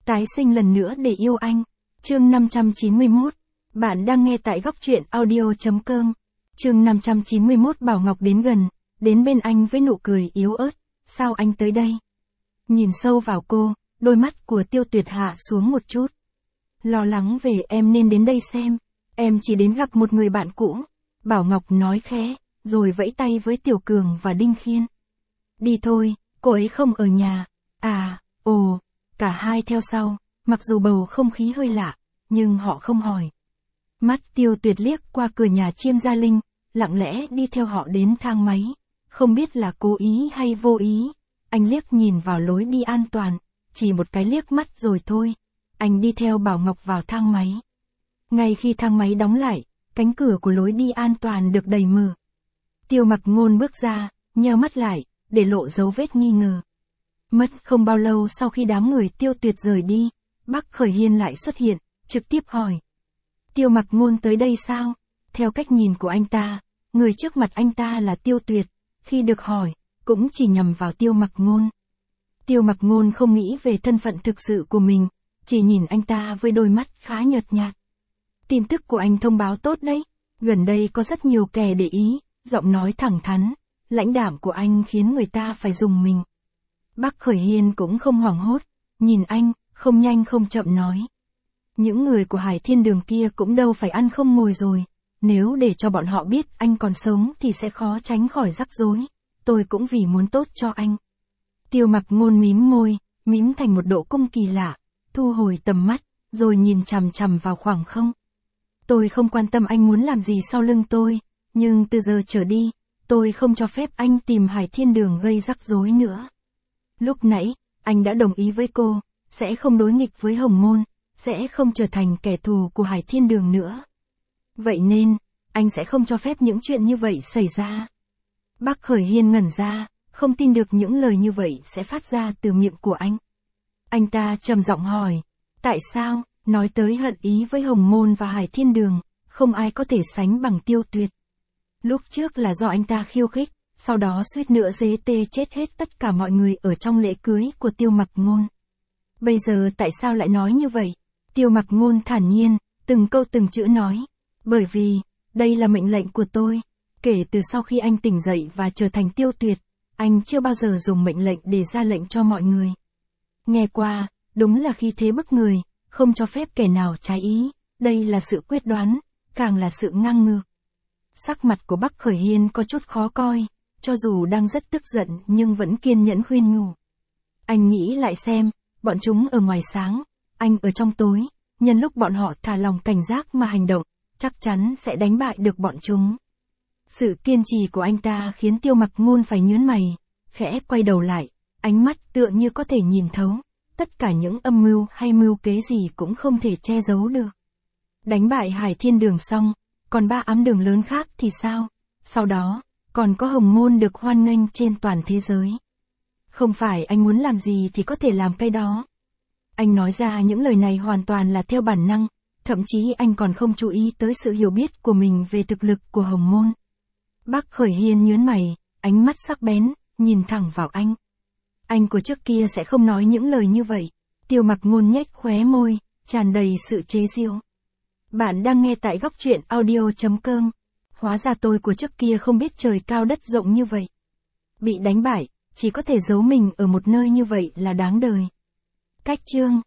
Tái sinh lần nữa để yêu anh. Chương 591. Bạn đang nghe tại góc truyện audio.com. Chương 591. Bảo Ngọc đến gần, đến bên anh với nụ cười yếu ớt. Sao anh tới đây? Nhìn sâu vào cô, đôi mắt của Tiêu Tuyệt hạ xuống một chút. Lo lắng về em nên đến đây xem. Em chỉ đến gặp một người bạn cũ. Bảo Ngọc nói khẽ, rồi vẫy tay với Tiểu Cường và Đinh Khiên. Đi thôi, cô ấy không ở nhà. À, ồ, cả hai theo sau, mặc dù bầu không khí hơi lạ, nhưng họ không hỏi. Mắt Tiêu Tuyệt liếc qua cửa nhà Chiêm Gia Linh, lặng lẽ đi theo họ đến thang máy. Không biết là cố ý hay vô ý. Anh liếc nhìn vào lối đi an toàn, chỉ một cái liếc mắt rồi thôi. Anh đi theo Bảo Ngọc vào thang máy. Ngay khi thang máy đóng lại, cánh cửa của lối đi an toàn được đẩy mở. Tiêu Mặc Ngôn bước ra, nheo mắt lại, để lộ dấu vết nghi ngờ. Mất không bao lâu sau khi đám người Tiêu Tuyệt rời đi, Bắc Khởi Hiên lại xuất hiện, trực tiếp hỏi. Tiêu Mặc Ngôn tới đây sao? Theo cách nhìn của anh ta, người trước mặt anh ta là Tiêu Tuyệt, khi được hỏi, cũng chỉ nhằm vào Tiêu Mặc Ngôn. Tiêu Mặc Ngôn không nghĩ về thân phận thực sự của mình, chỉ nhìn anh ta với đôi mắt khá nhợt nhạt. Tin tức của anh thông báo tốt đấy, gần đây có rất nhiều kẻ để ý, giọng nói thẳng thắn, lãnh đạm của anh khiến người ta phải rùng mình. Bắc Khởi Hiên cũng không hoảng hốt, nhìn anh, không nhanh không chậm nói. Những người của Hải Thiên Đường kia cũng đâu phải ăn không ngồi rồi, nếu để cho bọn họ biết anh còn sống thì sẽ khó tránh khỏi rắc rối, tôi cũng vì muốn tốt cho anh. Tiêu Mặc Ngôn mím môi, mím thành một độ cung kỳ lạ, thu hồi tầm mắt, rồi nhìn chằm chằm vào khoảng không. Tôi không quan tâm anh muốn làm gì sau lưng tôi, nhưng từ giờ trở đi, tôi không cho phép anh tìm Hải Thiên Đường gây rắc rối nữa. Lúc nãy, anh đã đồng ý với cô, sẽ không đối nghịch với Hồng Môn, sẽ không trở thành kẻ thù của Hải Thiên Đường nữa. Vậy nên, anh sẽ không cho phép những chuyện như vậy xảy ra. Bắc Khởi Hiên ngẩn ra, không tin được những lời như vậy sẽ phát ra từ miệng của anh. Anh ta trầm giọng hỏi, tại sao, nói tới hận ý với Hồng Môn và Hải Thiên Đường, không ai có thể sánh bằng Tiêu Tuyệt. Lúc trước là do anh ta khiêu khích, sau đó suýt nữa dế tê chết hết tất cả mọi người ở trong lễ cưới của Tiêu Mặc Ngôn. Bây giờ tại sao lại nói như vậy? Tiêu Mặc Ngôn thản nhiên, từng câu từng chữ nói. Bởi vì, đây là mệnh lệnh của tôi. Kể từ sau khi anh tỉnh dậy và trở thành Tiêu Tuyệt, anh chưa bao giờ dùng mệnh lệnh để ra lệnh cho mọi người. Nghe qua, đúng là khi thế bức người, không cho phép kẻ nào trái ý. Đây là sự quyết đoán, càng là sự ngang ngược. Sắc mặt của Bắc Khởi Hiên có chút khó coi, cho dù đang rất tức giận nhưng vẫn kiên nhẫn khuyên nhủ. Anh nghĩ lại xem, bọn chúng ở ngoài sáng, anh ở trong tối, nhân lúc bọn họ thả lòng cảnh giác mà hành động, chắc chắn sẽ đánh bại được bọn chúng. Sự kiên trì của anh ta khiến Tiêu Mặc Ngôn phải nhướng mày, khẽ quay đầu lại, ánh mắt tựa như có thể nhìn thấu, tất cả những âm mưu hay mưu kế gì cũng không thể che giấu được. Đánh bại Hải Thiên Đường xong, còn 3 ám đường lớn khác thì sao? Sau đó, còn có Hồng Môn được hoan nghênh trên toàn thế giới. Không phải anh muốn làm gì thì có thể làm cái đó. Anh nói ra những lời này hoàn toàn là theo bản năng, thậm chí anh còn không chú ý tới sự hiểu biết của mình về thực lực của Hồng Môn. Bắc Khởi Hiên nhướng mày, ánh mắt sắc bén, nhìn thẳng vào anh. Anh của trước kia sẽ không nói những lời như vậy. Tiêu Mặc Ngôn nhếch khóe môi, tràn đầy sự chế giễu. Bạn đang nghe tại góc truyện audio.com. Hóa ra tôi của trước kia không biết trời cao đất rộng như vậy. Bị đánh bại, chỉ có thể giấu mình ở một nơi như vậy là đáng đời. Cách chương